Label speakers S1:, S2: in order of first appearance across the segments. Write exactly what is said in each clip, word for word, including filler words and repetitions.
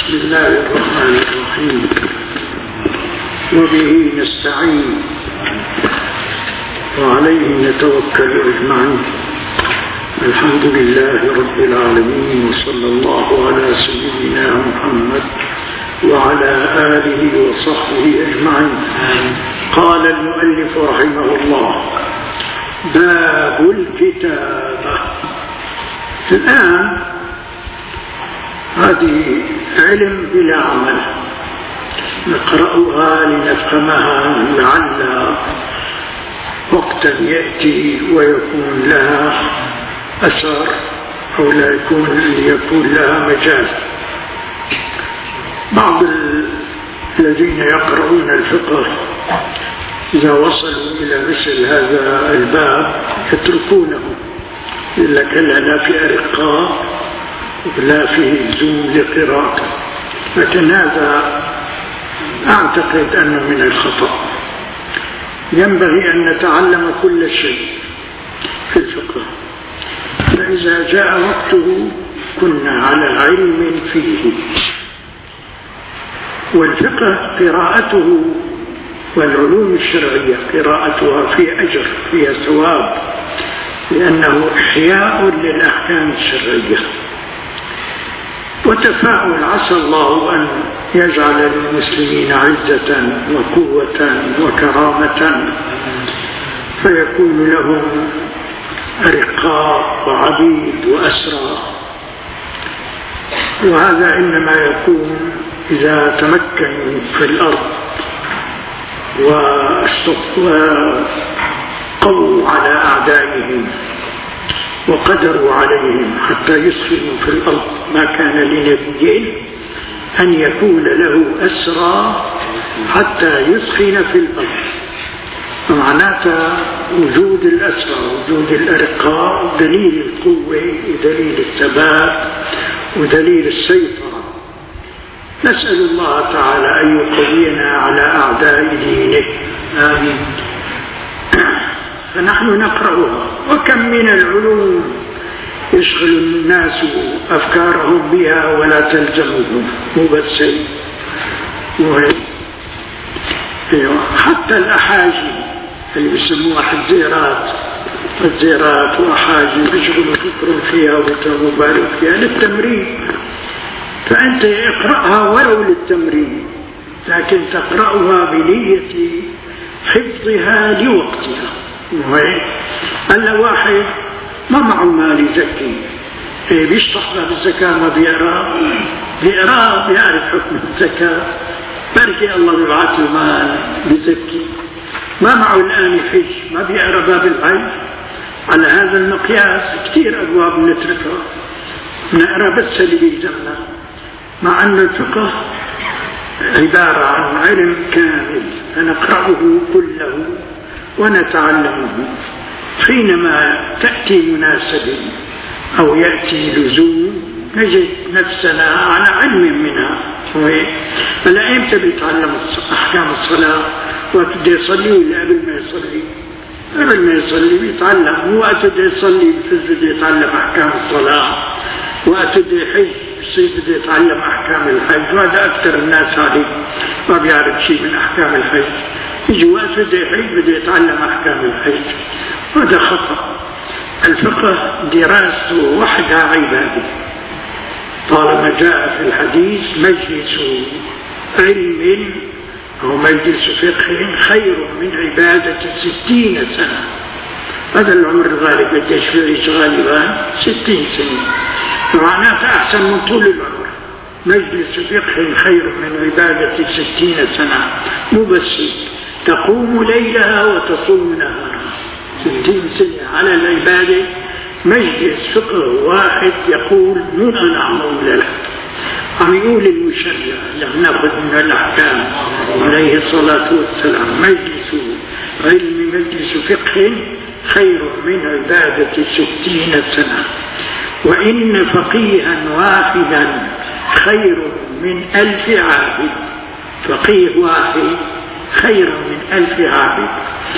S1: بسم الله الرحمن الرحيم وبه نستعين وعليه نتوكل أجمعين. الحمد لله رب العالمين، وصلى الله على سيدنا محمد وعلى آله وصحبه أجمعين. قال المؤلف رحمه الله: باب الكتابة. الآن هذه علم بلا عمل، نقرأها لنفهمها لعل وقتا يأتي ويكون لها أثر أو لا يكون يكون لها مجال. بعض الذين يقرؤون الفقه إذا وصلوا إلى مثل هذا الباب يتركونه، إلا كلا لا في أرقاء ولا في لزوم لقراءته، لكن هذا أعتقد أنه من الخطأ. ينبغي أن نتعلم كل شيء في الفقه، فإذا جاء وقته كنا على علم فيه. والفقه قراءته والعلوم الشرعية قراءتها في أجر، فيها ثواب، لأنه إحياء للأحكام الشرعية وتفاعل. عسى الله أن يجعل للمسلمين عزة وقوة وكرامة، فيكون لهم أرقاء وعبيد وأسرى، وهذا إنما يكون إذا تمكنوا في الأرض وقووا على أعدائهم وقدروا عليهم حتى يسخنوا في الأرض. ما كان لنبي أن يكون له أسرى حتى يسخن في الأرض. معناتها وجود الأسرى وجود الأرقاء دليل القوة ودليل الثبات ودليل السيطرة. نسأل الله تعالى أن يقوينا على أعداء دينه، آمين. فنحن نقرأها، وكم من العلوم يشغل الناس أفكارهم بها ولا تلزمهم، مو بس حتى الأحاجي اللي بيسموها حزيرات حزيرات وأحاجي يشغلوا فكرهم فيها وتبارك فيها للتمرين. فأنت اقرأها ولو للتمرين، لكن تقرأها بنية حفظها لوقتها. ألا واحد ما معه مال يزكي، بيشطح باب الزكاة ما بيقرأ، بيقرأ بيعرف حكم الزكاة، بركي الله بيبعث له مال بيزكي. ما معه الآن يحج، ما بيقرأ باب الحج. على هذا المقياس كثير أبواب نتركها، نقرأ بس اللي بيلزمنا، مع أن الفقه عبارة عن علم كامل فنقرأه كله ونتعلمه. حينما تأتي مناسبة أو يأتي لزوم نجد نفسنا على علم منها. فلا إمتى بيتعلم أحكام الصلاة؟ وقت يصلي ولا قبل ما يصلي؟ قبل ما يصلي بيتعلم. وقت يصلي بفز يتعلم أحكام الصلاة، وقت يحج بده يتعلم أحكام الحج. وهذا أكثر الناس عليه ما بيعرف شيء من أحكام الحج. يجي وقت بده يحج بده يتعلم أحكام الحج، وهذا خطأ. الفقه دراسته وحدها عبادة، طالما جاء في الحديث مجلس علم أو مجلس فقه خير من عبادة ستين سنة. هذا العمر الغالب قديش في غالبا ستين سنة، معناته أحسن من طول العمر. مجلس فقه خير من عبادة ستين سنة، مو بس تقوم ليلها وتصوم نهارها. ستين سنة على العبادة. مجلس فقه واحد يقول مو أنا أقول لك، عم يقول المشرع اللي ناخذ من الأحكام عليه الصلاة والسلام. مجلس علم مجلس فقه خير من عبادة ستين سنة، وإن فقيها واحدا خير من ألف عابد. فقيه واحد خير من ألف عابد.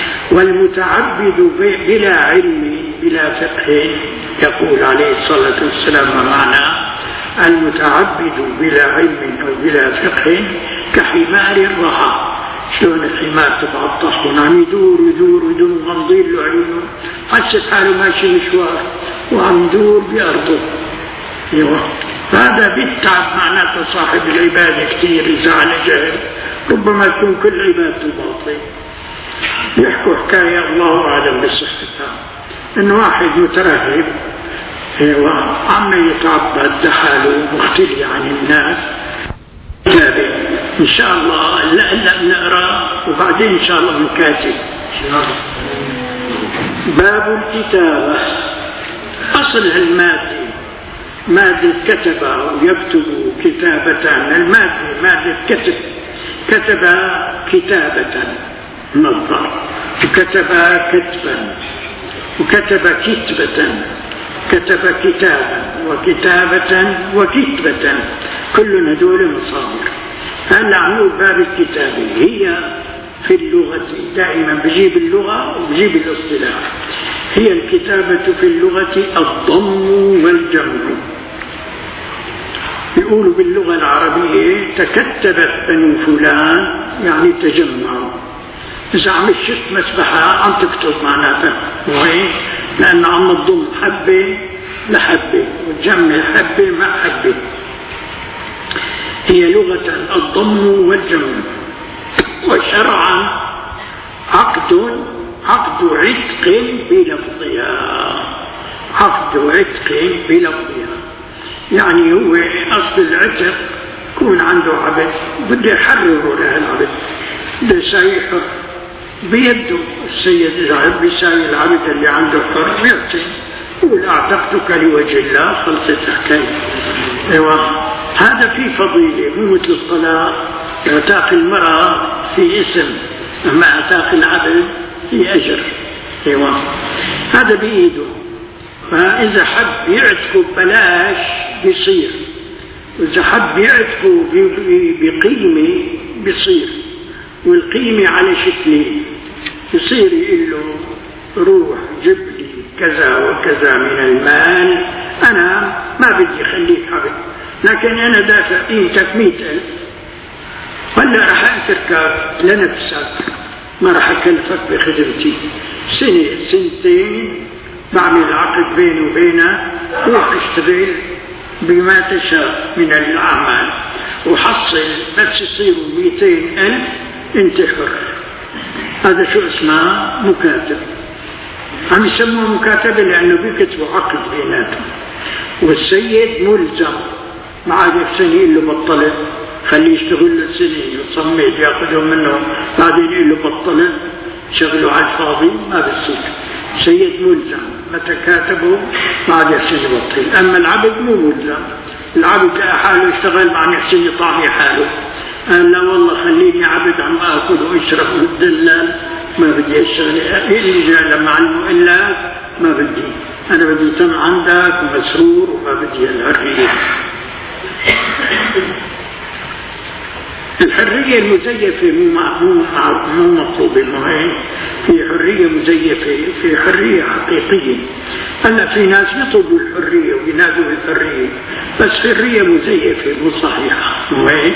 S1: والمتعبد بلا علم بلا فقه، يقول عليه الصلاة والسلام معناه المتعبد بلا علم أو بلا فقه كحمار الرحى. شلون الحمار تبعطح ونعم يدور يدور يدور وغمضين له عيونه، حسب حاله ماشي مشوار وعم يدور بأرضه. ايوه هذا بالتعب معناته صاحب العبادة كثير إذا على جهل، ربما تكون كل عبادته باطلة. يحكوا حكاية الله أعلم بصحتها، إن واحد مترهب ايوه عم يتعبد لحاله مختلي عن الناس. كتابه إن شاء الله لا لا نقرأ وبعدين إن شاء الله نكاتب. باب الكتابة. أصل المادة مادة كتب ويكتب كتابة، المادة مادة كتب، كتب كتابة مصدر، وكتب كتبا، وكتب كتبة، كتب كتابا وكتابة وكتبة، كل هذول مصادر. هلا عمود باب الكتابة هي في اللغة دائما بجيب اللغة وبجيب الاصطلاح. هي الكتابة في اللغة الضم والجمع. يقولوا باللغة العربية تكتبت بنو فلان يعني تجمعوا. إذا عم تشت مسبحة عم تكتب معناتها وهي لأن عم تضم حبة لحبة وتجمع حبة مع حبة. هي لغة الضم والجمع. وشرعا عقد عقد عتق بلفظها، عقد عتق بلفظها يعني هو أصل العتق يكون عنده عبد بده يحرره له العبد، بده يساوي حر بيده. السيد العبد بيساوي العبد اللي عنده حر ويعطي، يقول أعتقتك لوجه الله، خلصت الحكاية. ايوه هذا في فضيلة، مو مثل الصلاة اعتاق المرأة في اسم، أما اعتاق العبد في أجر. ايوه هذا بإيده. فإذا حب يعتقه ببلاش بيصير، وإذا حب يعتقه بقيمة بيصير، والقيمة على شكلين. يصير يقول له روح جيب لي كذا وكذا من المال، أنا ما بدي خليك عبد، لكن أنا دافع قيمتك مئة ألف، ولا رح أتركك لنفسك، ما رح أكلفك بخدمتي سنة سنتين، بعمل عقد بيني وبينك، روح اشتغل بما تشاء من الأعمال وحصل بس يصيروا مئتين ألف انت حر. هذا شو اسمه؟ مكاتب. عم يسموه مكاتبة لأنه بيكتبوا عقد بيناتهم، والسيد ملزم ما عاد سنة يقول له بطلت، خليه يشتغل له سنة يصمد ياخذهم منه، بعدين يقول له بطلت شغلوا على الفاضي، ما بصير. سيد ملزم متى كاتبه ما عاد يحسن يبطل. أما العبد مو ملزم، العبد حاله يشتغل مع يحسن يطعمي حاله. قال لا والله خليني عبد عم آكل واشرب والدلال، ما بدي اشتغل. اللي جاء لما علمه إلا ما بدي، أنا بدي تم عندك ومسرور وما بدي الحرية. الحرية المزيفة مو مو مطلوبة، مو هي في حرية مزيفة، في حرية حقيقية. هلا في ناس يطلبوا الحرية وينادوا بالحرية، بس حرية مزيفة مو صحيحة، مو هي.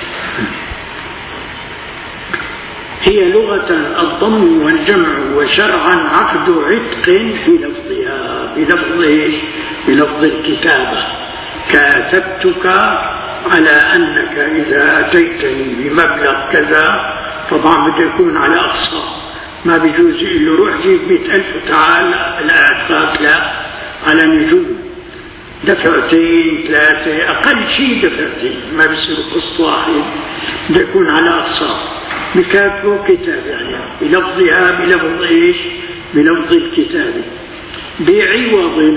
S1: هي لغة الضم والجمع، وشرعا عقد عتق بلفظها، بلفظه بلفظ الكتابة. كاتبتك على أنك إذا أتيتني بمبلغ كذا، طبعا بده يكون على أقصى، ما بيجوز يقول له روح جيب مئة ألف وتعال لا أعتقاك، لا، على نجوم دفعتين ثلاثة أقل شيء دفعتين، ما بيصير قسط واحد، بده يكون على أقصى. بكاتبه كتاب يعني بلفظها، بلفظ إيش؟ بلفظ الكتاب، بعوض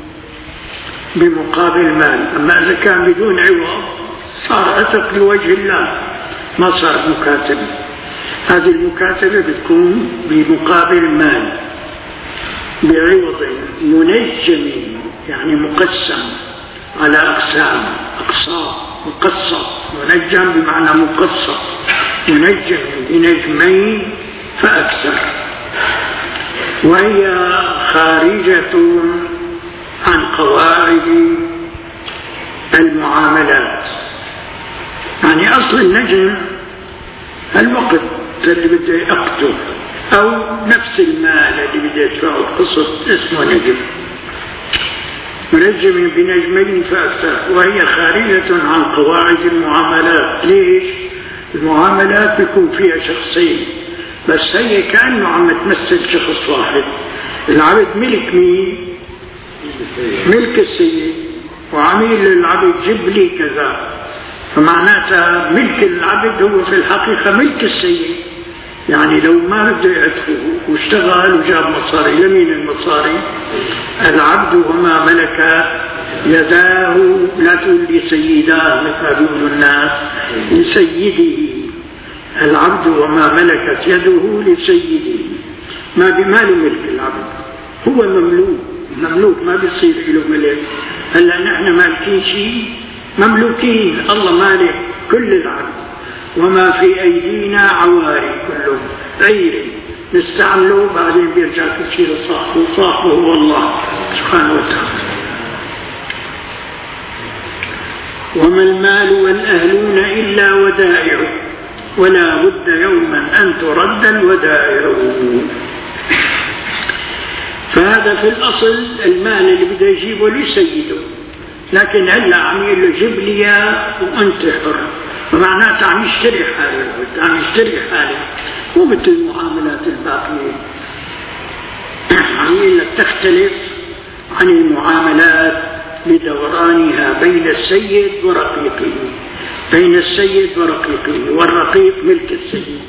S1: بمقابل مال. أما إذا كان بدون عوض صار عتق لوجه الله، ما صار مكاتبة. هذه المكاتبة بتكون بمقابل مال، بعوض منجم يعني مقسم على أقسام، أقسام مقسم، منجم بمعنى مقسم، منجم بنجمين فأكثر. وهي خارجة عن قواعد أصل النجم الوقت اللي بده يأخذه أو نفس المال اللي بده يدفعه قصص اسمه نجم. منجم بنجمين فأكثر، وهي خارجة عن قواعد المعاملات. ليش؟ المعاملات بيكون فيها شخصين، بس هي كأنه عم تمثل شخص واحد. العبد ملك مين؟ ملك السيد، وعميل للعبد جيب لي كذا، فمعناتها ملك العبد هو في الحقيقة ملك السيد. يعني لو ما بده يعتقه واشتغل وجاب مصاري، لمين المصاري؟ العبد وما ملك يداه، لا تقول لي سيداه مثل ما بيقولوا الناس، لسيده. العبد وما ملكت يده لسيده، ما بماله ملك العبد، هو مملوك. مملوك ما بيصير له ملك. هلا نحن مالكين شيء؟ مملوكين، الله مالك كل العبد. وما في أيدينا عواري كله عيري نستعمله، بعدين بيرجع كل شيء لصاحبه، صاحبه هو الله سبحانه وتعالى. وما المال والأهلون إلا ودائع، ولا بد يوما أن ترد الودائع. فهذا في الأصل المال اللي بده يجيبه لسيده، لكن هلا عم يقول له جيب لي وأنت حر، فمعناته عم يشتري حاله، عم يشتري حاله. مو مثل المعاملات الباقية، عم يقول لك تختلف عن المعاملات لدورانها بين السيد ورقيقه، بين السيد ورقيقه، والرقيق ملك السيد.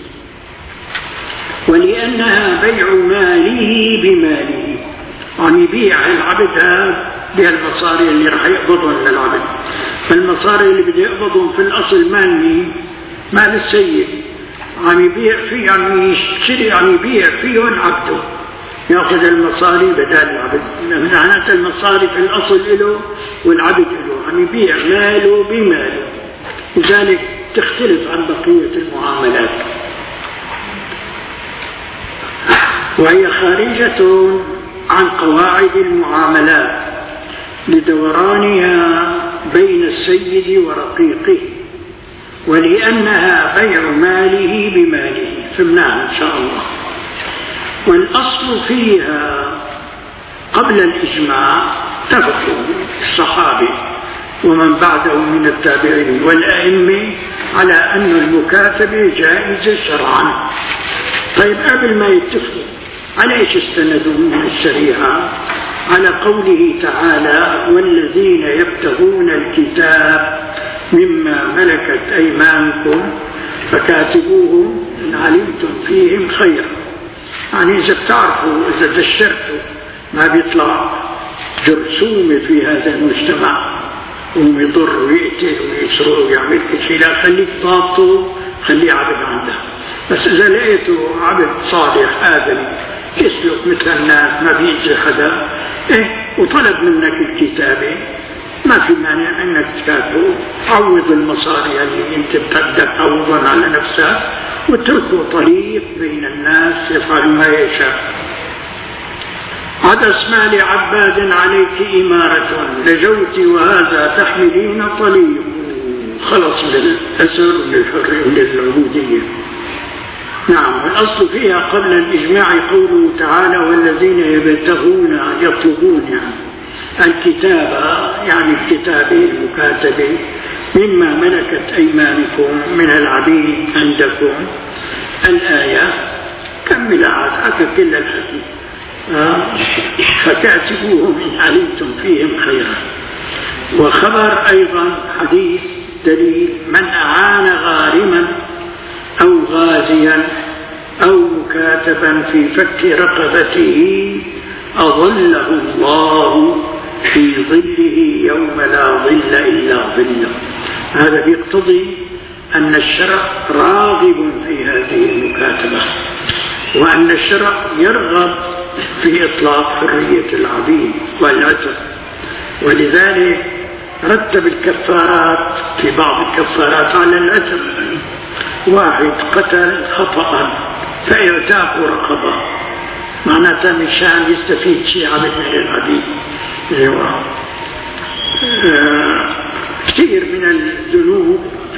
S1: ولأنها بيع ماله بماله، عم يبيع العبد بهالمصاري اللي راح يقبضهم للعبد. فالمصاري اللي بده يقبضهم في الأصل مال مين؟ مال السيد. عم يبيع فيه، عم يشتري، عم يبيع فيهم عبده، يأخذ المصاري بدل العبد. معناتها المصاري في الأصل له والعبد له، عم يبيع ماله بماله. لذلك تختلف عن بقية المعاملات، وهي خارجة عن قواعد المعاملات لدورانها بين السيد ورقيقه، ولأنها بيع ماله بماله. فهمناها إن شاء الله. والأصل فيها قبل الإجماع اتفق الصحابة ومن بعده من التابعين والأئمة على أن المكاتبة جائزة شرعا. طيب قبل ما يتفقوا على ايش استندوا من الشريعة؟ على قوله تعالى: والذين يبتغون الكتاب مما ملكت أيمانكم فكاتبوهم إن علمتم فيهم خيرا. يعني إذا بتعرفوا، إذا دشرتوا ما بيطلع جرثومة في هذا المجتمع ويضر ويقتل ويسرق ويعمل كل شيء، لا خليك ضابطه، خليه عبد عنده. بس إذا لقيته عبد صالح آدمي يسلك مثل الناس ما بيجي حدا إيه وطلب منك الكتابة، ما في مانع انك تكاتبه، عوض المصاري اللي انت بدك تعوضها على نفسك، واتركه طريق بين الناس يفعل ما يشاء. عدس مال عباد عليك إمارة لجوت وهذا تحملين طليق. خلص للأسر وللحرية وللعبودية. نعم. الأصل فيها قبل الإجماع قوله تعالى: والذين يبتغون يطلبون يعني الكتابة، يعني الكتابة المكاتبة مما ملكت أيمانكم من العبيد عندكم. الآية كمل عاد كل الحديث. آه. فكاتبوهم إن علمتم فيهم خيرا. وخبر أيضا حديث دليل: من أعان غارما أو غازيا أو مكاتبا في فك رقبته أظله الله في ظله يوم لا ظل إلا ظله. هذا يقتضي أن الشرع راغب في هذه المكاتبة، وأن الشرع يرغب في إطلاق حرية العبيد والعتق. ولذلك رتب الكفارات في بعض الكفارات على العتق. واحد قتل خطأ فاعتاق رقبة، معناتها مشان يستفيد شيء عبد من العبيد. آه كثير من الذنوب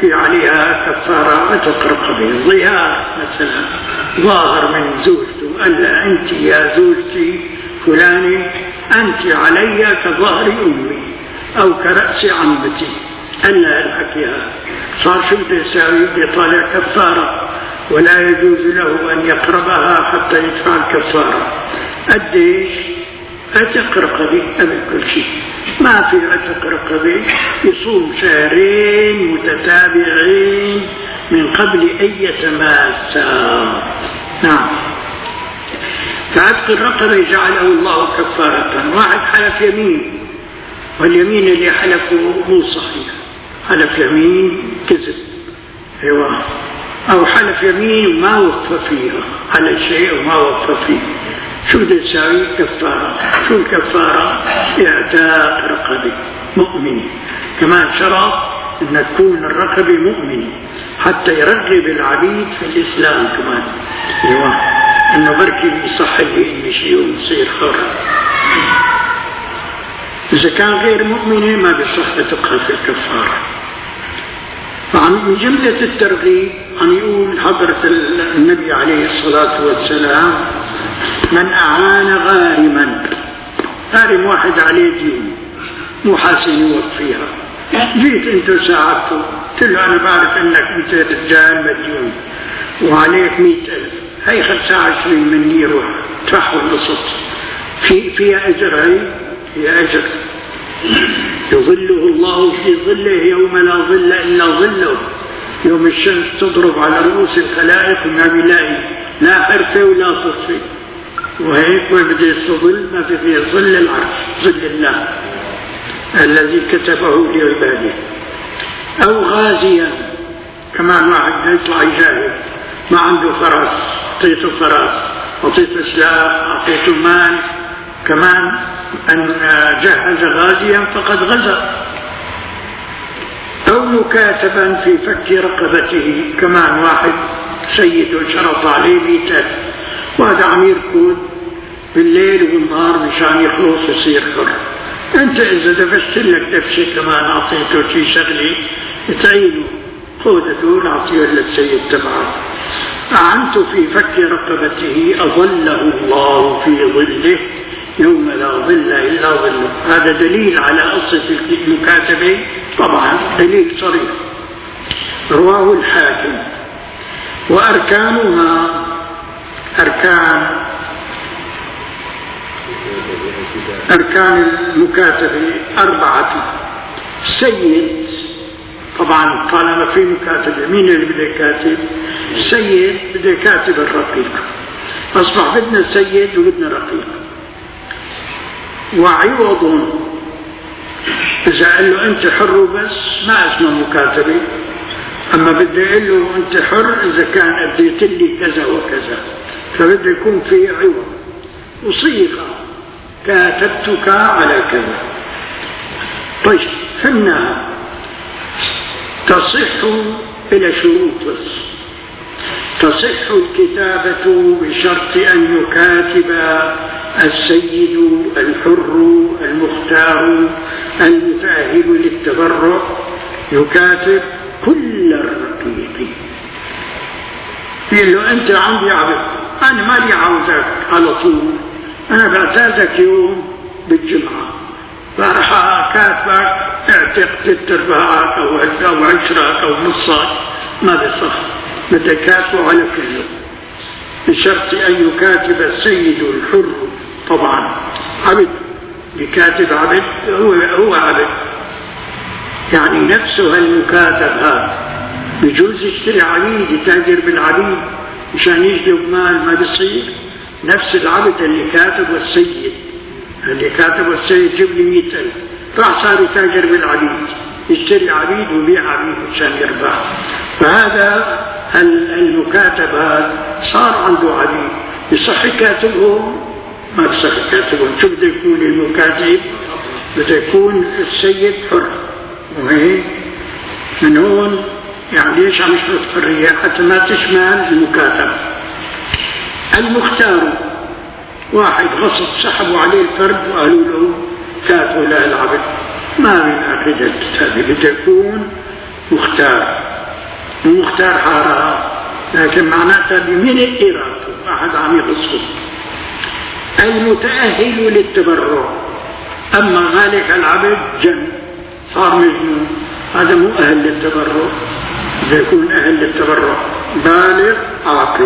S1: في عليها كفارة عتق رقبة. ظهار مثلا، ظاهر من زوجته، قال أنت يا زوجتي فلانة أنت علي كظهر أمي أو كرأس عمتي، قال لها الحكيها، صار شو بده يساوي؟ بده يطالع كفارة، ولا يجوز له أن يقربها حتى يدفع الكفارة. قديش؟ عتق رقبة قبل كل شيء. ما في عتق رقبة يصوم شهرين متتابعين من قبل أن يتماسا. نعم. فعتق الرقبة جعله الله كفارة. واحد حلف يمين، واليمين اللي حلفه مو صحيح، حلف يمين كذب، ايوه، او حلف يمين ما وقف فيها على شيء وما وقف فيه، شو بده يساوي؟ كفارة. شو الكفارة؟ اعتاق رقبة مؤمنة. كمان شرط ان تكون الرقبة مؤمنة حتى يرغب العبيد في الاسلام كمان، ايوه، انه بركي يصح لي اني شيء ويصير حر. إذا كان غير مؤمنة ما بصح تبقى في الكفارة. فعن من جملة الترغيب عن يقول حضرة النبي عليه الصلاة والسلام: من أعان غارما، غارم واحد عليه ديون مو حاسن يوفيها، جيت انت وساعدته، قلت له أنا بعرف أنك أنت رجال مديون وعليك مئة ألف، هي خمسة عشرين مني روح تفحوا القسط، في فيها أجر، هي فيها أجر يظله الله في ظله يوم لا ظل إلا ظله، يوم الشمس تضرب على رؤوس الخلائق ما بيلاقي لا حرفة ولا صفة، وهيك ما بده يستظل، ما في فيه ظل العرش، ظل الله الذي كتبه لعباده. أو غازيا، كمان واحد يطلع يجاهد ما عنده فرس، أعطيته فرس، أعطيته سلاح، أعطيته مال، كمان أن جهز غازيا فقد غزا. أو مكاتبا في فك رقبته، كمان واحد سيده شرط عليه مئة، وهذا عم يركض بالليل والنهار مشان يخلص يصير حر. أنت إذا دفشت لك دفشة كمان أعطيته شي شغلة تعينه، خذ دول أعطيه للسيد تبعه. أعنت في فك رقبته أظله الله في ظله يوم لا ظل إلا ظله. هذا دليل على قصة المكاتبة، طبعا دليل صريح، رواه الحاكم. وأركانها، أركان أركان المكاتبة أربعة. سيد، طبعا طالما في مكاتبة مين اللي بده يكاتب؟ سيد بده يكاتب الرقيق، أصبح بدنا سيد وبدنا رقيق. وعوض، إذا قال له أنت حر بس ما اسمه مكاتبة، أما بدي أقول له أنت حر إذا كان أديت لي كذا وكذا، فبده يكون في عوض. وصيغة كاتبتك على كذا. طيب فهمناها. تصح إلى شروط بس. تصح الكتابة بشرط أن يكاتب السيد الحر المختار المتأهل للتبرع، يكاتب كل الرقيق. يقول له أنت عندي عبد، أنا ما لي عاوزك على طول، أنا بعتادك يوم بالجمعة، فراح كاتبك اعتق ست ارباعك أو أو عشرك أو نصك، ما بصح، بدك كاتبه على كله بشرط أن يكاتب السيد الحر. طبعا عبد بكاتب عبد، هو هو عبد، يعني نفسه المكاتب هذا بجوز يشتري عبيد، يتاجر بالعبيد مشان يجلب مال، ما بيصير. نفس العبد اللي كاتب والسيد، اللي كاتب والسيد جيب لي مئة ألف، راح صار يتاجر بالعبيد، يشتري عبيد ويبيع عبيد مشان يربح. فهذا المكاتب هذا صار عنده عبيد، يصح كاتبهم؟ ما بصح كاتبهم. شو بده يكون المكاتب؟ بده يكون السيد حر. وهيك من هون يعني ليش عم يشرط حرية؟ حتى ما تشمل المكاتب. المختار، واحد غصب سحبوا عليه الفرد وقالوا له كاتبوا له العبد، ما بينعقد الكتابة، بده يكون مختار. مو مختار حارها، لكن معناتها بمن إرادته واحد عم يقصه. المتأهل للتبرع، أما مالك العبد جن صار مجنون، هذا مو أهل للتبرع. يكون أهل للتبرع بالغ عاقل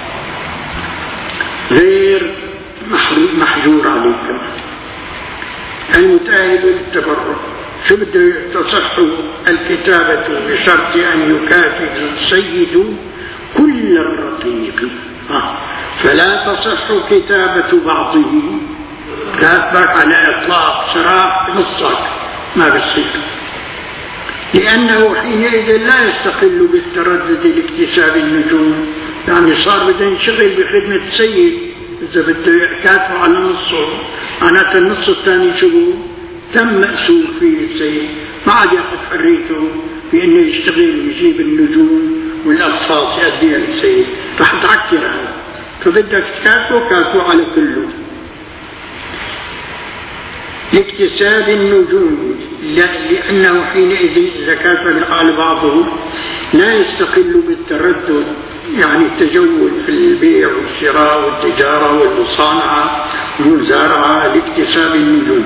S1: غير محجور عليكم. المتأهل للتبرع شو بده تصح الكتابة بشرط أن يكافئ السيد كل الرقيق، فلا تصح كتابة بعضه، كاتبك على إطلاق سراح نصك ما بصير، لأنه حينئذ لا يستقل بالتردد لاكتساب النجوم. يعني صار بده ينشغل بخدمة السيد، إذا بده كاتبه على نصه معناته النص الثاني شو تم مأسور فيه السيد، ما عاد ياخذ حريته بأنه يشتغل ويجيب النجوم والأقساط يأديها للسيد، رح تعكر هذا. فبدك تكاتبه كاتبه على كله لاكتساب النجوم، لأنه حينئذ إذا كاتب على بعضه لا يستقل بالتردد، يعني التجول في البيع والشراء والتجارة والمصانعة والمزارعة لاكتساب النجوم،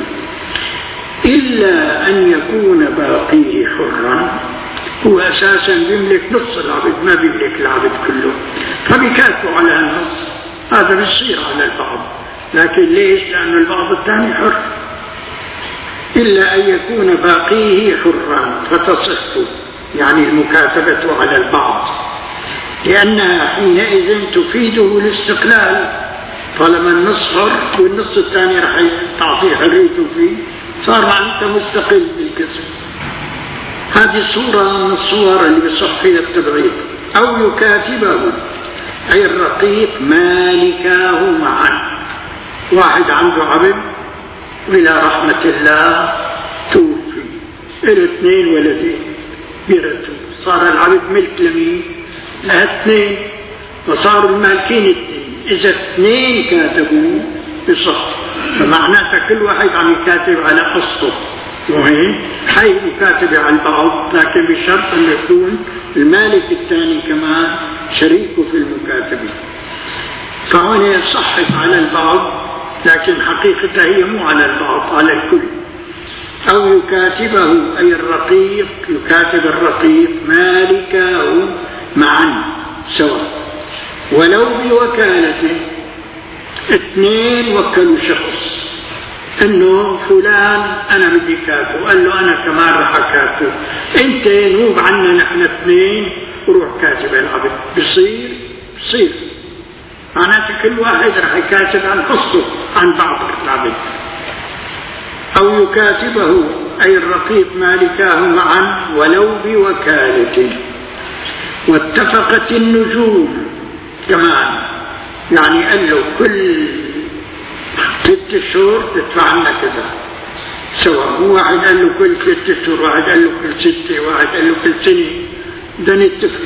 S1: إلا أن يكون باقيه حرا. هو أساسا بيملك نص العبد، ما بيملك العبد كله، فبيكاتبوا على النص. هذا بيصير على البعض، لكن ليش؟ لأن البعض الثاني حر. إلا أن يكون باقيه حرا فتصح يعني المكاتبة على البعض، لأنها حينئذ تفيده الاستقلال. طالما النص حر والنص الثاني رح تعطيه حريته فيه، صار أنت مستقل بالكسب. هذه صورة من الصور اللي بصح فيها التبعيد. أو يكاتبه أي الرقيق مالكاه معا، واحد عنده عبد وإلى رحمة الله توفي، إلى اثنين ولدين بيرتوا، صار العبد ملك لمين؟ لها اثنين، فصاروا المالكين اثنين. إذا اثنين كاتبوا بصح، فمعناته كل واحد عم يكاتب على قصته، وهي حي مكاتبة على البعض، لكن بشرط أن يكون المالك الثاني كمان شريكه في المكاتبة. فهنا صحت على البعض، لكن حقيقتها هي مو على البعض، على الكل. أو يكاتبه أي الرقيق، يكاتب الرقيق مالكه معا سواء، ولو بوكالته. اثنين وكلوا شخص انه فلان انا بدي كاتبه، قال له انا كمان رح اكاتبه، انت نوب عنا نحن اثنين وروح كاتب العبد، بصير بصير معناته كل واحد رح يكاتب عن قصته عن بعض العبد. او يكاتبه اي الرقيق مالكاه معا ولو بوكالته. واتفقت النجوم كمان، يعني قال له كل ست شهور تدفع لنا كذا سواء، هو واحد قال له كل ست شهور، واحد قال له كل ستة، واحد قال له كل سنة، ده نتفق.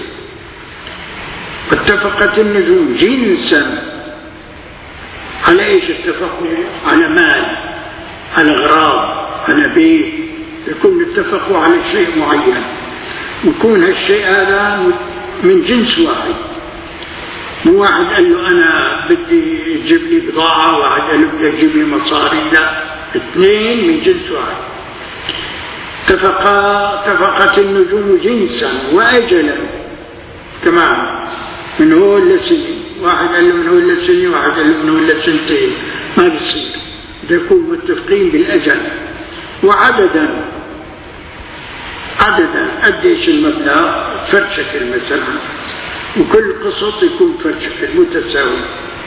S1: واتفقت النجوم جنسا، على ايش اتفقوا؟ على مال، على اغراض، على بيت، يكون اتفقوا على شيء معين، ويكون هالشيء هذا من جنس واحد. مو واحد قال له أنا بدي تجيب لي بضاعة، واحد قال له بدي تجيب لي مصاري، لا، اثنين من جنس واحد. اتفقا اتفقت النجوم جنسا وأجلا كمان، من هو لسنة، واحد قال له من هو لسنة، واحد قال له من هو لسنتين، ما بصير، بده يكونوا متفقين بالأجل. وعددا، عددا قديش المبلغ، فرد شكل مثلا، وكل قسط يكون فرد شكل متساوي.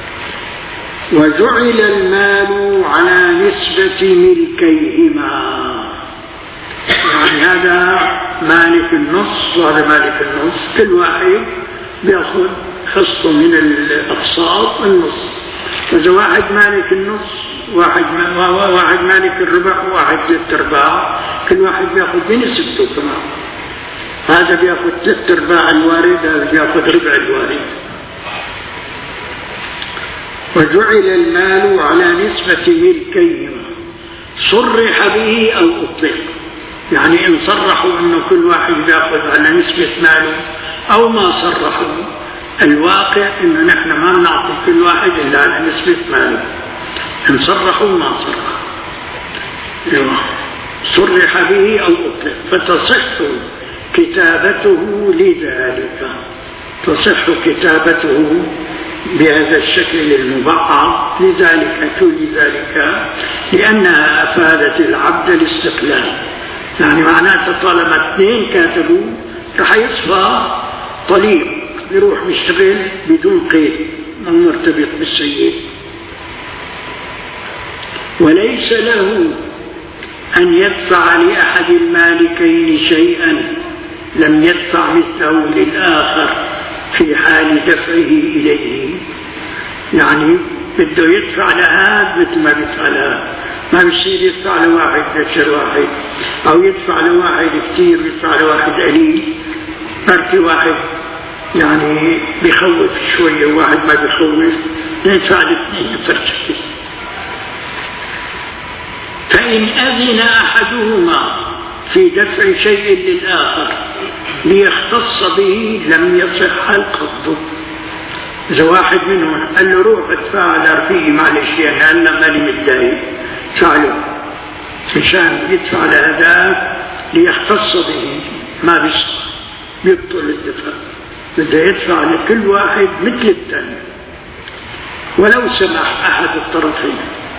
S1: وجعل المال على نسبة ملكيهما، يعني هذا مالك النص وهذا مالك النص، كل واحد بيأخذ حصة من الأقساط النص. فإذا واحد مالك النص، واحد واحد مالك الربع، وواحد ثلاث أرباع، كل واحد بيأخذ بنسبته كمان. هذا بيأخذ ثلاث أرباع الوارد، هذا بيأخذ ربع الوارد. وجعل المال على نسبة ملكيهما، صرح به أو أطلق، يعني إن صرحوا أنه كل واحد بيأخذ على نسبة ماله أو ما صرحوا. الواقع إنه نحن ما بنعطي كل واحد إلا على نسبة ماله، إن صرحوا ما صرحوا صرح به أو أطلق، فتصح كتابته لذلك، تصح كتابته بهذا الشكل المبعض لذلك لذلك لأنها أفادت العبد الاستقلال. يعني معناته طالما اثنين كاتبوا رح يصفى طليق يروح يشتغل بدون قيد، ما مرتبط بالسيد، وليس له أن يدفع لأحد المالكين شيئا لم يدفع مثله للآخر في حال دفعه إليه. يعني بده يدفع لهذا مثل ما بيدفع لهذا، ما بيصير يدفع لواحد بشر واحد، أو يدفع لواحد كثير يدفع لواحد قليل، بركي واحد يعني بيخوف شوية وواحد ما بيخوف، يدفع الاثنين فرشة. فإن أذن أحدهما في دفع شيء للآخر ليختص به لم يصح القبض. إذا واحد منهم قال له روح ادفع على رفيقي معلش يعني هلا مالي متضايق، فعله مشان يدفع لهذاك ليختص به ما بيصح، بيبطل الدفع، بده يدفع لكل واحد مثل الثاني ولو سمح أحد الطرفين.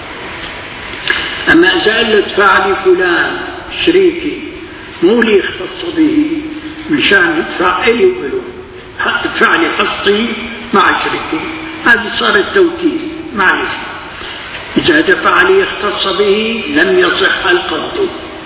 S1: أما إذا قال له ادفع لي فلان شريكي مو لي يختص به مشان يدفع إلي وإله، ادفع لي قسطي مع شريكي، هذه صارت توكيل معلش. إذا دفع لي يختص به لم يصح القبض.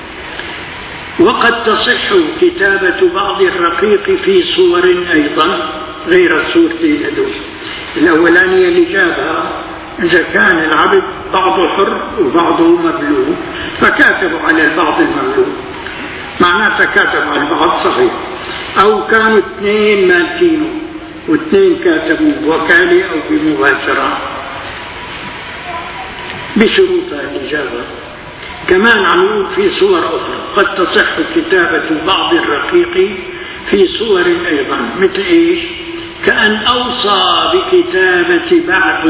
S1: وقد تصح كتابة بعض الرقيق في صور أيضا غير الصورتين هذول. الأولانية اللي جابها إذا كان العبد بعضه حر وبعضه مملوك فكاتبوا على البعض المملوك، معناته كاتب على البعض صحيح. أو كانوا اثنين مالكينه واثنين كاتبوا بوكالة أو بمباشرة بشروطها الإجابة. كمان عم يقول في صور أخرى قد تصح كتابة بعض الرقيق في صور أيضا، مثل إيش؟ كأن أوصى بكتابة بعض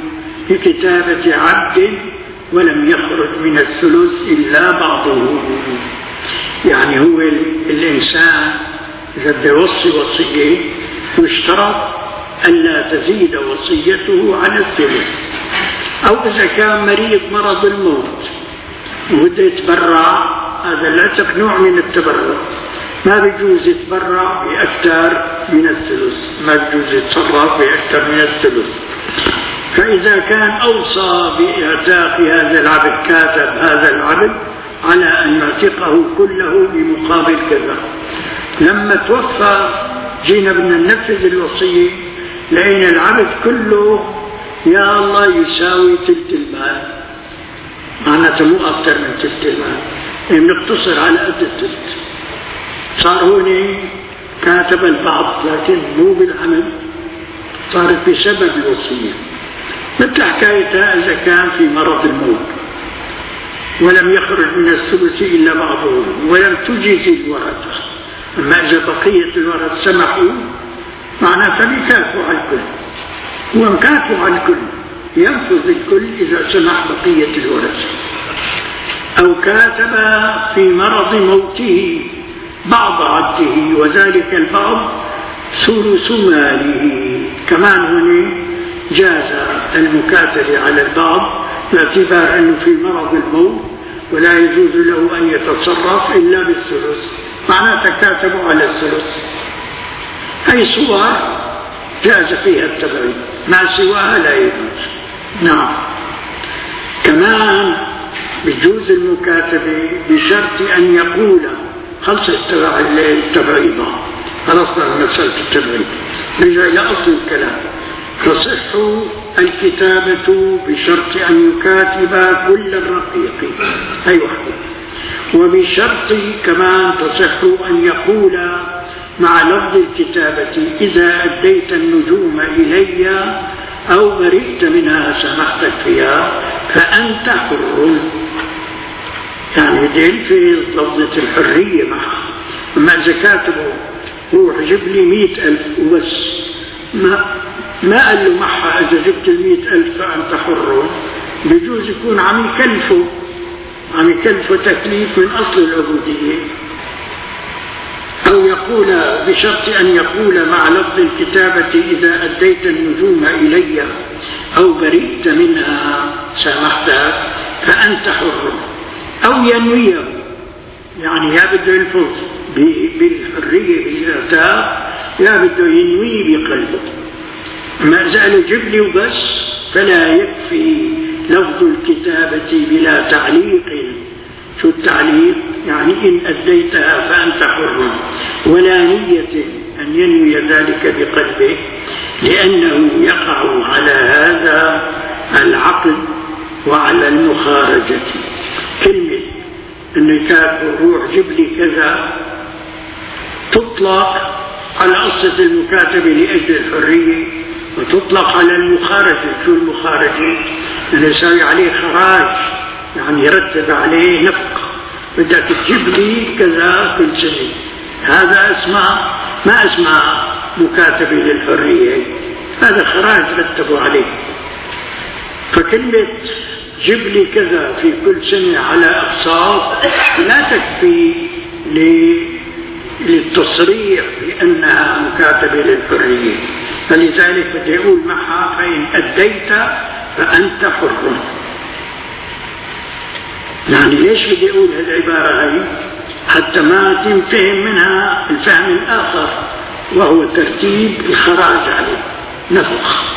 S1: بكتابة عبد ولم يخرج من الثلث إلا بعضه. يعني هو الإنسان إذا بده يوصي وصية واشترط ألا تزيد وصيته عن الثلث، أو إذا كان مريض مرض الموت وبده يتبرع، هذا للأسف نوع من التبرع، ما بيجوز يتبرع بأكثر من الثلث، ما بيجوز يتصرف بأكثر من الثلث. فإذا كان أوصى بإعتاق هذا العبد، كاتب هذا العبد على أن يعتقه كله بمقابل كذا، لما توفى جينا بدنا ننفذ الوصية لأن العبد كله يا الله يساوي تلت المال، معناته مو أكثر من تلت المال، بنقتصر على قد التلت. صار هون كاتب البعض لكن مو بالعمل، صارت بسبب الوصية. مثل حكايتها إذا كان في مرض الموت ولم يخرج من الثلث إلا بعضه ولم تجز الورثة، أما إذا بقية الورثة سمحوا معناته بيكافوا على الكل، ومكافوا على الكل ينفذ الكل إذا سمح بقية الورثة. أو كاتب في مرض موته بعض عبده وذلك البعض ثلث ماله، كمان هنا جاز المكاتبة على البعض باعتبار أنه في مرض الموت ولا يجوز له أن يتصرف إلا بالثلث، معناته كاتبوا على الثلث. أي صور جاز فيها التبعيد، ما سواها لا يجوز. نعم. كمان بجوز المكاتبة بشرط أن يقول خلص استبع التبعيض، خلصنا مسألة التبعيد، نرجع إلى أصل الكلام. تصح الكتابة بشرط أن يكاتب كل الرقيق أي واحد، وبشرط كمان تصح أن يقول مع لفظ الكتابة إذا أديت النجوم إلي أو برئت منها سمحتك فيها فأنت حر، يعني بدين في لفظة الحرية معه. أما إذا كاتبوا روح جيب لي مئة ألف وبس. ما ما قال له معها إذا جبت المئة ألف فأنت حر. بجوز يكون عم يكلفه عم يكلفه تكليف من أصل العبودية، أو يقول بشرط أن يقول مع لفظ الكتابة إذا أديت النجوم إلي أو برئت منها سامحتها فأنت حر، أو ينويه يعني يا بده يلفظ بالحرية بالإعتاق يا بده ينوي بقلبه. ما زال جيب لي وبس فلا يكفي لفظ الكتابة بلا تعليق. شو التعليق؟ يعني إن أديتها فأنت حر، ولا نية أن ينوي ذلك بقلبه، لأنه يقع على هذا العقد وعلى المخارجة. كلمة أنه كاتب روح جيب لي كذا تطلق على قصة المكاتبة لأجل الحرية، وتطلق على المخارجة. شو المخارجة؟ أنه يساوي عليه خراج، يعني يرتب عليه نفقة، بدك تجيب لي كذا كل سنة. هذا اسمه ما اسمه مكاتبة للحرية، هذا خراج رتبوا عليه. فكلمة جيب لي كذا في كل سنة على أقساط لا تكفي للتصريح بأنها مكاتبة للحرية، فلذلك بدي يقول معها فإن أديت فأنت حر. يعني ليش بدي أقول هالعبارة هاي؟ حتى ما تنفهم منها الفهم الآخر، وهو ترتيب الخراج عليه نفخ.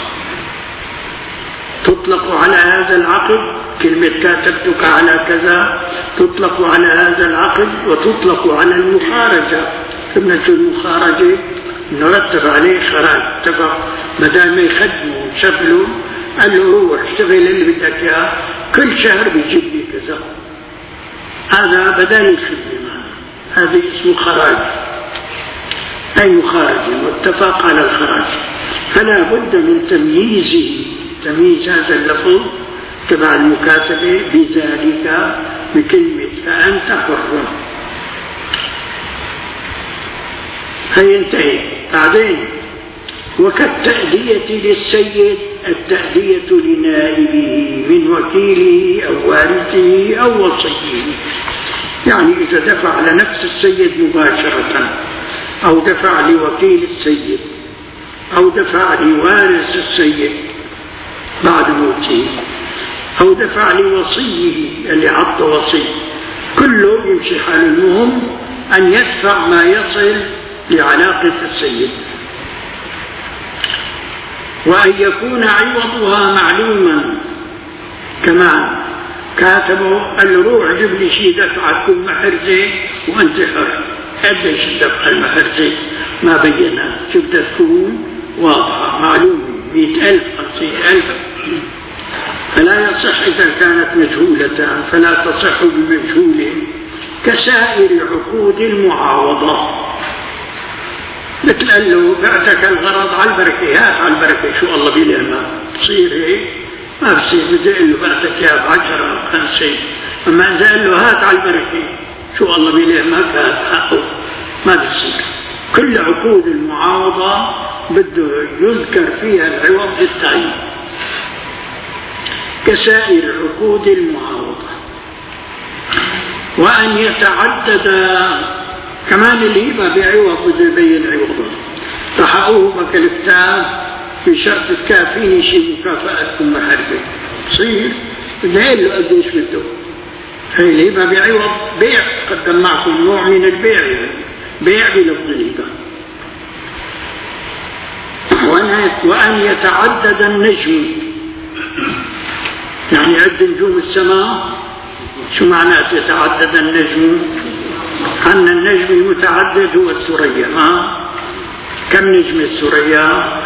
S1: تطلق على هذا العقد كلمة كاتبتك على كذا، تطلق على هذا العقد وتطلق على المخارجة. كلمة المخارجة نرتب عليه خراج تبع بدل ما يخدمه وشغله، قال له روح اشتغل اللي بدك اياه كل شهر بيجيب لي كذا، هذا بدل الخدمة، هذا اسمه خراج، أي مخارج واتفق على الخراج. فلا بد من تمييزه، تمييز هذا اللفظ تبع المكاتبة بذلك بكلمة فأنت حر. فينتهي بعدين وكالتأدية للسيد التأدية لنائبه من وكيله أو وارثه أو وصيه. يعني إذا دفع لنفس السيد مباشرة، أو دفع لوكيل السيد، أو دفع لوارث السيد بعد موته، أو دفع لوصيه اللي عطى وصي، كله يمشي حال. المهم أن يدفع ما يصل لعلاقة السيد، وأن يكون عوضها معلوما. كمان كاتبه قال له روح جيب لي شيء دفعة تكون محرزة وأنت حر. قديش الدفعة المحرزة؟ ما بينها، شو بدها تكون واضحة معلومة، مئة ألف خمسين ألف. فلا يصح إذا كانت مجهولة، فلا تصح بمجهول كسائر عقود المعاوضة. مثل قال له بعتك الغرض على البركة، هات على البركة، شو الله بيله ما تصير هيك، ما بصير. بدي اقول له بعتك يا بعشرة خمسة، اما اذا قال له هات على البركة شو الله بيله ما كان حقه، ما بصير. كل عقود المعاوضة بده يذكر فيها العوض بالتعيين كسائر عقود المعاوضة. وأن يتعدد كمان الهبة بعوض بده يبين عوضه. فحقوه بكالكتاب في شرط تكافيه شيء مكافأة ثم حربه تصير بده له قديش بده. هي الهبة بعوض بيع، قدم معكم نوع من البيع، يعني بيع بلفظ الهبة. وأن يتعدد النجم، يعني عد نجوم السماء. شو معنى يتعدد النجم؟ أن النجم المتعدد هو الثريا. ما كم نجم الثريا؟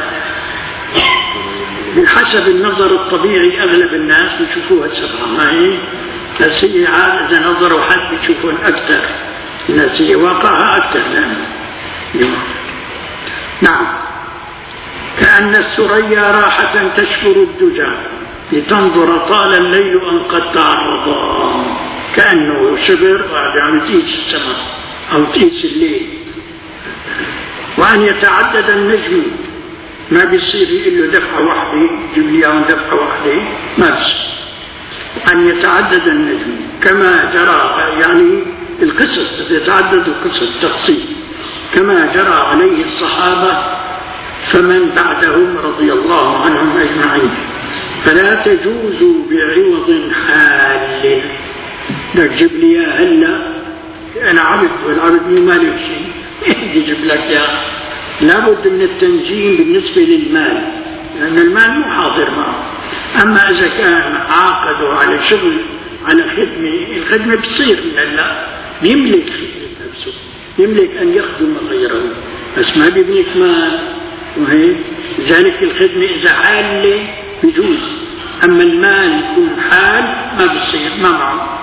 S1: بحسب النظر الطبيعي أغلب الناس بيشوفوها سبعة، ما هي؟ بس هي عادة إذا نظروا حد بيشوفون أكثر، الناس هي واقعها أكثر. نعم نعم. كأن الثريا راحة تشفر الدجى لتنظر طال الليل أن قد تعرضا. كأنه شبر وقاعد عم يقيس السماء أو تقيس الليل. وأن يتعدد النجم، ما بيصير له دفعة واحدة جبلية دفعة واحدة، ما بيصير. أن يتعدد النجم كما جرى، يعني القصص تتعدد القصص تفصيل كما جرى عليه الصحابة فمن بعدهم رضي الله عنهم أجمعين. فلا تجوز بعوض حال. لا تجيب لي هلا أنا عبد والعبد مو مالك شيء يجيب لك يا. لابد من التنجيم بالنسبة للمال، لأن المال مو حاضر معه. أما إذا كان عاقدوا على شغل على خدمة، الخدمة بتصير من الله، يملك خدمة نفسه، يملك أن يخدم غيره، بس ما بيملك مال. وهي ذلك الخدمة إذا حالة بجوز، أما المال يكون حال ما بصير، ما معه.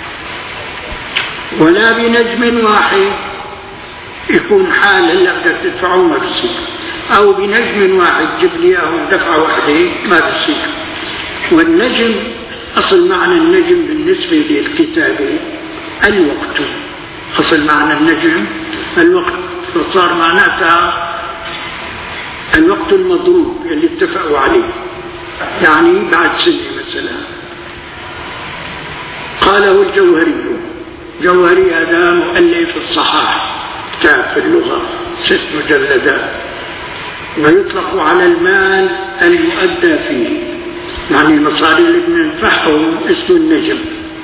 S1: ولا بنجم واحد يكون حال هلا بدك تدفعه ما بصير، أو بنجم واحد جيب لي إياه دفعة واحدة ما بصير. والنجم أصل معنى النجم بالنسبة للكتابة الوقت، أصل معنى النجم الوقت، فصار معناتها الوقت المضروب اللي اتفقوا عليه، يعني بعد سنة مثلا. قاله الجوهري، جوهري هذا مؤلف الصحاح، كتاب في اللغة ست مجلدات. ويطلق على المال المؤدى فيه، يعني المصاري اللي بندفعهم اسمه النجم،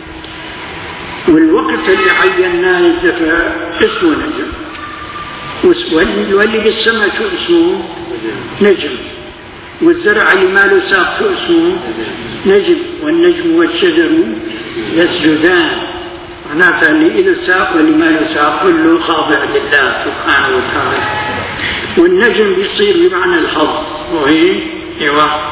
S1: والوقت اللي عيناه الدفع اسمه نجم، واللي بالسماء شو اسمه نجم، والزرع اللي ما له ساق شو اسمه نجم. والنجم والشجر يسجدان، معناتها اللي له ساق واللي ما له ساق كله خاضع لله سبحانه وتعالى. والنجم بيصير بمعنى الحظ، وهي ايوه.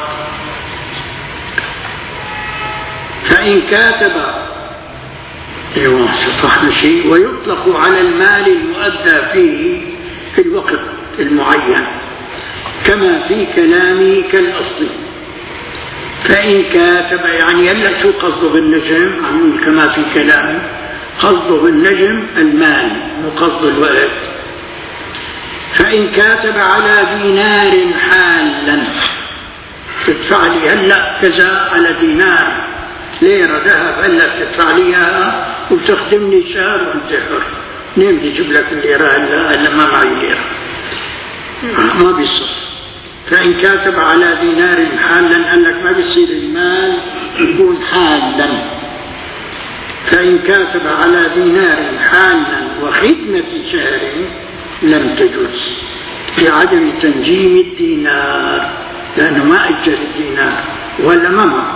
S1: فإن كاتب ايوه شطحنا شيء. ويطلق على المال المؤدى فيه في الوقت المعين كما في كلامي كالأصل. فإن كاتب يعني هلا شو قصده بالنجم؟ عم كما في كلامي، قصده بالنجم المال مو قصده الوقت. فإن كاتب على دينار حالا، تدفع لي هلا كذا على دينار ليرة ذهب، هلا تدفع لي اياها وبتخدمني شهر وانت حر. منين بدي اجيب لك الليرة هلا؟ هلا ما معي ليرة، ما بيصير. فإن كاتب على دينار حالا قال لك ما بيصير المال يكون حالا. فإن كاتب على دينار حالا وخدمة شهر لم تجوز لعدم تنجيم الدينار، لأنه ما أجل الدينار ولا ما.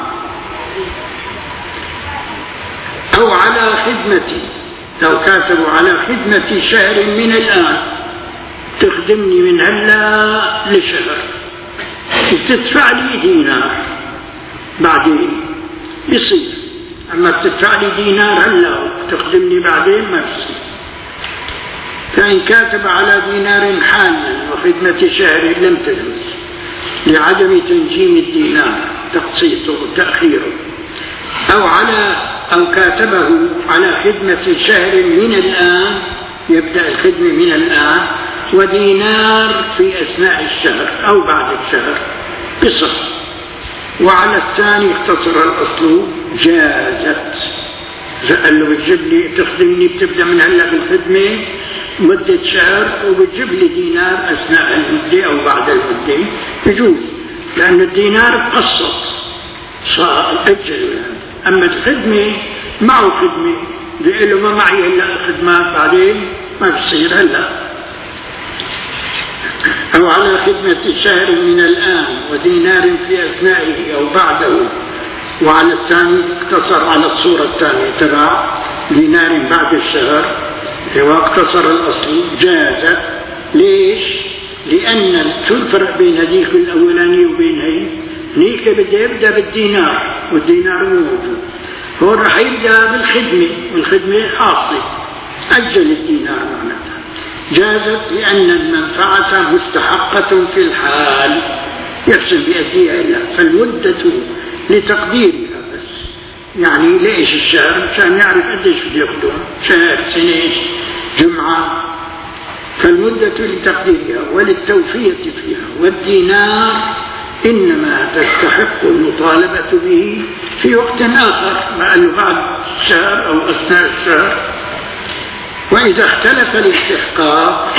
S1: أو على خدمتي، لو كاتبوا على خدمة شهر من الآن، تخدمني من هلا لشهر تدفع لي دينار بعدين يصير. أما بتدفع لي دينار هلا وتخدمني بعدين ما بصير. فإن كاتب على دينار حالا وخدمة شهر لم تجوز لعدم تنجيم الدينار، تقسيطه وتأخيره. أو على أو كاتبه على خدمة شهر من الآن، يبدأ الخدمة من الآن، ودينار في أثناء الشهر أو بعد الشهر قصص. وعلى الثاني اختصر الأصل جازت. قال له بتجيب لي تخدمني، بتبدأ من هلا بالخدمة مدة شهر وبتجيب لي دينار أثناء المدة أو بعد المدة، يجوز، لأن الدينار قصت صار أجل. أما الخدمة معه خدمة، بيقول له ما معي هلا خدمات بعدين ما بصير هلا. أو على خدمة شهر من الآن ودينار في أثنائه أو بعده. وعلى الثاني اقتصر على الصورة الثانية تبع دينار بعد الشهر، واقتصر الأصل جازت. ليش؟ لأن شو الفرق بين هذيك الأولانية وبين هي؟ هنيك بده يبدأ بالدينار والدينار موجود، هو رح يبدأ بالخدمة والخدمة حاصلة، أجل الدينار معناتها. جازت لأن المنفعة مستحقة في الحال يحسن بأديها إلا، فالمدة لتقديرها بس. يعني ليش الشهر؟ مشان يعرف قديش بده ياخذون، شهر سنة جمعة، فالمدة لتقديرها وللتوفية فيها، والدينار إنما تستحق المطالبة به في وقت آخر بعد الشهر أو أثناء الشهر. وإذا اختلف الاستحقاق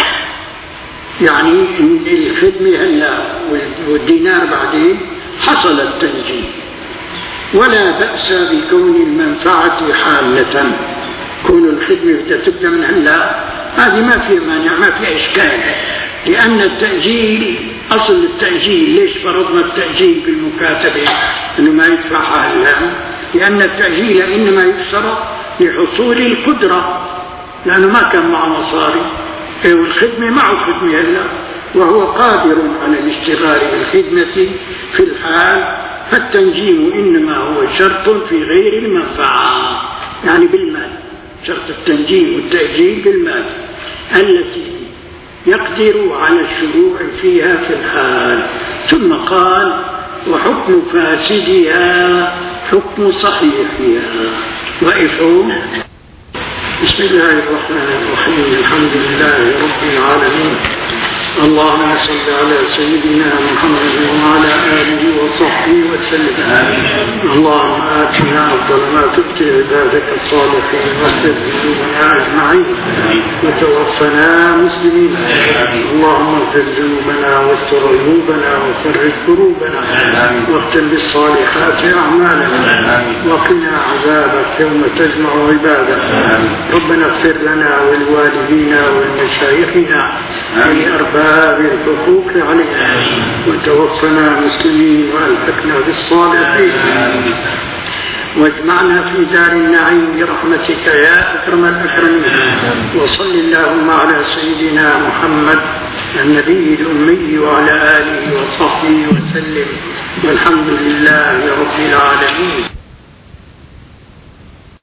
S1: يعني الخدمة هلا والدينار بعدين حصل التنجيم، ولا بأس بكون المنفعة حالة. كون الخدمة تبدأ من هلا هذه ما في مانع، ما في إشكال، لأن التأجيل أصل التأجيل. ليش فرضنا التأجيل بالمكاتبة أنه ما يدفعها هلا؟ لأن التأجيل إنما يشترط لحصول القدرة، لأنه ما كان معه مصاري، والخدمة معه خدمة هلا وهو قادر على الاشتغال بالخدمة في الحال، فالتنجيم إنما هو شرط في غير المنفعة، يعني بالمال. شرط التنجيم والتأجيل بالمال التي يقدر على الشروع فيها في الحال. ثم قال: وحكم فاسدها حكم صحيحها. وقفوا. بسم الله الرحمن الرحيم. الحمد لله رب العالمين، اللهم صل على سيدنا محمد وعلى آله وصحبه وسلم. اللهم آتنا أفضل ما تؤتي عبادك الصالحين واغفر ذنوبنا أجمعين وتوفنا مسلمين. اللهم اغفر ذنوبنا واستر عيوبنا وفرج كروبنا واختم بالصالحات أعمالنا وقنا عذابك يوم تجمع عبادك. ربنا اغفر لنا ولوالدينا ولمشايخنا ولأربابنا بالحقوق علينا، وتوفنا مسلمين وألحقنا بالصالحين، واجمعنا في دار النعيم برحمتك يا أكرم الأكرمين. وصل اللهم على سيدنا محمد النبي الأمي وعلى آله وصحبه وسلم، والحمد لله رب العالمين.